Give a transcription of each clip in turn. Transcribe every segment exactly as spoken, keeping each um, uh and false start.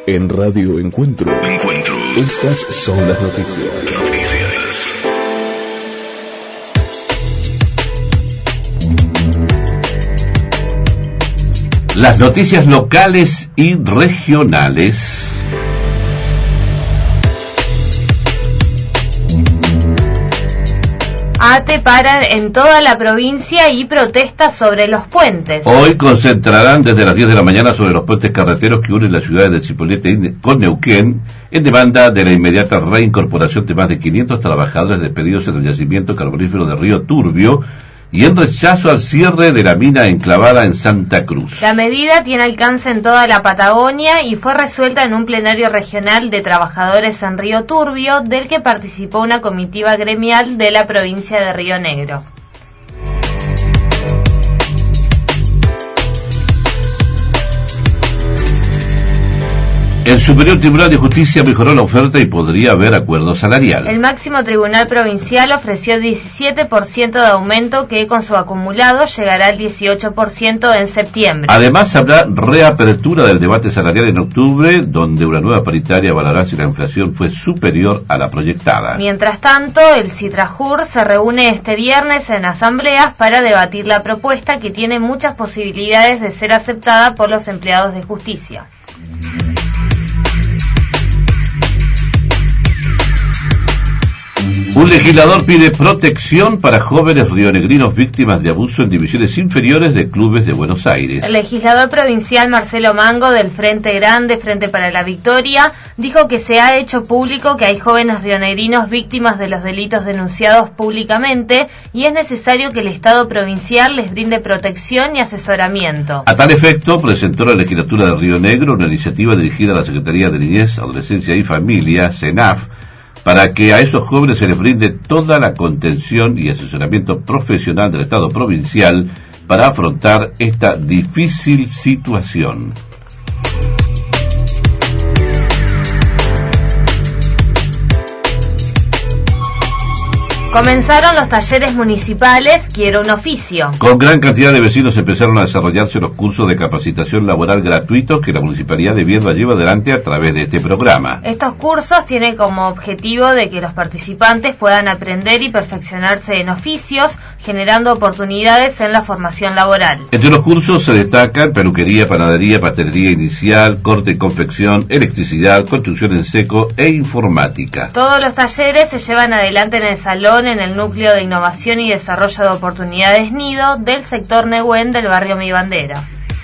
En Radio Encuentro. Encuentro. Estas son las noticias. Noticias. Las noticias locales y regionales. ATE para en toda la provincia y protesta sobre los puentes. Hoy concentrarán desde las diez de la mañana sobre los puentes carreteros que unen las ciudades de Chipolete con Neuquén, en demanda de la inmediata reincorporación de más de quinientos trabajadores despedidos en el yacimiento carbonífero de Río Turbio y en rechazo al cierre de la mina enclavada en Santa Cruz. La medida tiene alcance en toda la Patagonia y fue resuelta en un plenario regional de trabajadores en Río Turbio, del que participó una comitiva gremial de la provincia de Río Negro. El Superior Tribunal de Justicia mejoró la oferta y podría haber acuerdo salarial. El máximo tribunal provincial ofreció diecisiete por ciento de aumento, que con su acumulado llegará al dieciocho por ciento en septiembre. Además, habrá reapertura del debate salarial en octubre, donde una nueva paritaria evaluará si la inflación fue superior a la proyectada. Mientras tanto, el Citrajur se reúne este viernes en asambleas para debatir la propuesta, que tiene muchas posibilidades de ser aceptada por los empleados de justicia. Un legislador pide protección para jóvenes rionegrinos víctimas de abuso en divisiones inferiores de clubes de Buenos Aires. El legislador provincial Marcelo Mango, del Frente Grande, Frente para la Victoria, dijo que se ha hecho público que hay jóvenes rionegrinos víctimas de los delitos denunciados públicamente y es necesario que el Estado provincial les brinde protección y asesoramiento. A tal efecto, presentó la legislatura de Río Negro una iniciativa dirigida a la Secretaría de Niñez, Adolescencia y Familia, SENAF, para que a esos jóvenes se les brinde toda la contención y asesoramiento profesional del Estado provincial para afrontar esta difícil situación. Comenzaron los talleres municipales Quiero un oficio. Con gran cantidad de vecinos empezaron a desarrollarse los cursos de capacitación laboral gratuitos que la Municipalidad de Viedma lleva adelante a través de este programa. Estos cursos tienen como objetivo de que los participantes puedan aprender y perfeccionarse en oficios, generando oportunidades en la formación laboral. Entre los cursos se destacan peluquería, panadería, pastelería inicial, corte y confección, electricidad, construcción en seco e informática. Todos los talleres se llevan adelante en el salón en el Núcleo de Innovación y Desarrollo de Oportunidades Nido del sector Nehuen del barrio Mi Bandera.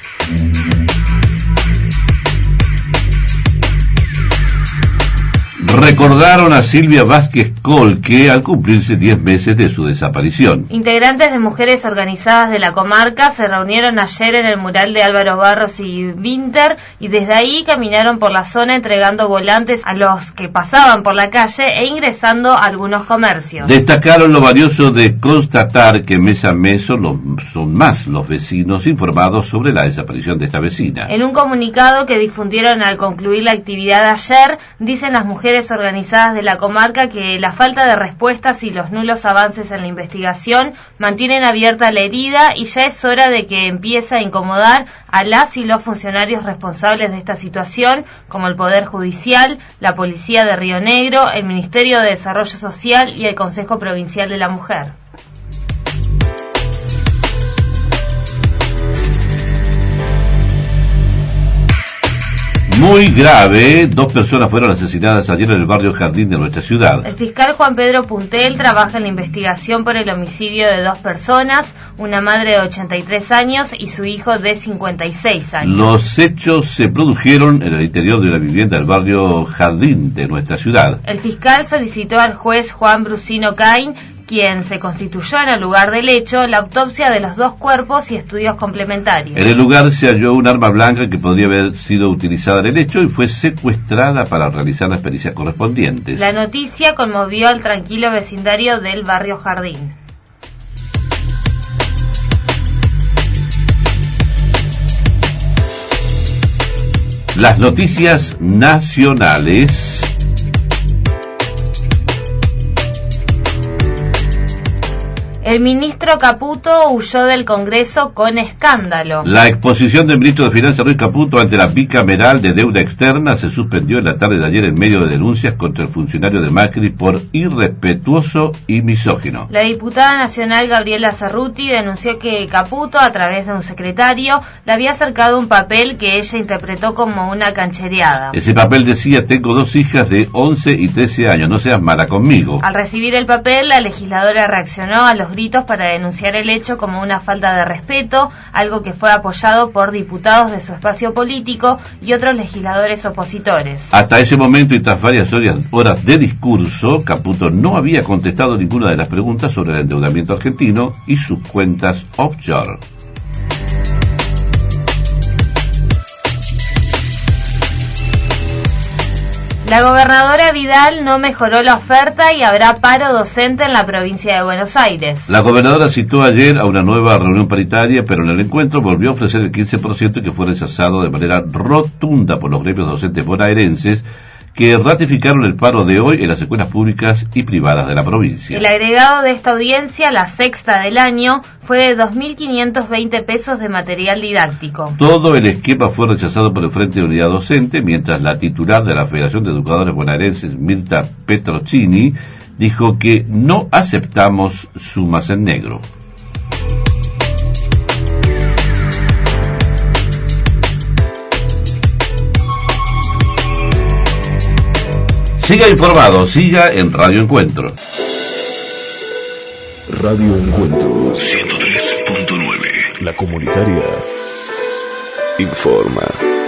Recordaron a Silvia Vázquez Colque al cumplirse diez meses de su desaparición. Integrantes de mujeres organizadas de la comarca se reunieron ayer en el mural de Álvaro Barros y Winter y desde ahí caminaron por la zona entregando volantes a los que pasaban por la calle e ingresando a algunos comercios. Destacaron lo valioso de constatar que mes a mes son, los, son más los vecinos informados sobre la desaparición de esta vecina. En un comunicado que difundieron al concluir la actividad de ayer, dicen las mujeres organizadas de la comarca que la falta de respuestas y los nulos avances en la investigación mantienen abierta la herida y ya es hora de que empiece a incomodar a las y los funcionarios responsables de esta situación, como el Poder Judicial, la Policía de Río Negro, el Ministerio de Desarrollo Social y el Consejo Provincial de la Mujer. Muy grave, dos personas fueron asesinadas ayer en el barrio Jardín de nuestra ciudad. El fiscal Juan Pedro Puntel trabaja en la investigación por el homicidio de dos personas, una madre de ochenta y tres años y su hijo de cincuenta y seis años. Los hechos se produjeron en el interior de una vivienda del barrio Jardín de nuestra ciudad. El fiscal solicitó al juez Juan Brusino Cain, quien se constituyó en el lugar del hecho, la autopsia de los dos cuerpos y estudios complementarios. En el lugar se halló un arma blanca que podría haber sido utilizada en el hecho y fue secuestrada para realizar las pericias correspondientes. La noticia conmovió al tranquilo vecindario del barrio Jardín. Las noticias nacionales. El ministro Caputo huyó del Congreso con escándalo. La exposición del ministro de Finanzas Ruiz Caputo ante la bicameral de deuda externa se suspendió en la tarde de ayer en medio de denuncias contra el funcionario de Macri por irrespetuoso y misógino. La diputada nacional Gabriela Cerruti denunció que Caputo, a través de un secretario, le había acercado un papel que ella interpretó como una canchereada. Ese papel decía: tengo dos hijas de once y trece años, no seas mala conmigo. Al recibir el papel, la legisladora reaccionó a los gritos para denunciar el hecho como una falta de respeto, algo que fue apoyado por diputados de su espacio político y otros legisladores opositores. Hasta ese momento y tras varias horas de discurso, Caputo no había contestado ninguna de las preguntas sobre el endeudamiento argentino y sus cuentas offshore. La gobernadora Vidal no mejoró la oferta y habrá paro docente en la provincia de Buenos Aires. La gobernadora citó ayer a una nueva reunión paritaria, pero en el encuentro volvió a ofrecer el quince por ciento que fue rechazado de manera rotunda por los gremios docentes bonaerenses, que ratificaron el paro de hoy en las escuelas públicas y privadas de la provincia. El agregado de esta audiencia, la sexta del año, fue de dos mil quinientos veinte pesos de material didáctico. Todo el esquema fue rechazado por el Frente de Unidad Docente, mientras la titular de la Federación de Educadores Bonaerenses, Mirta Petrocini, dijo que no aceptamos sumas en negro. Siga informado, siga en Radio Encuentro. Radio Encuentro ciento tres punto nueve. La comunitaria informa.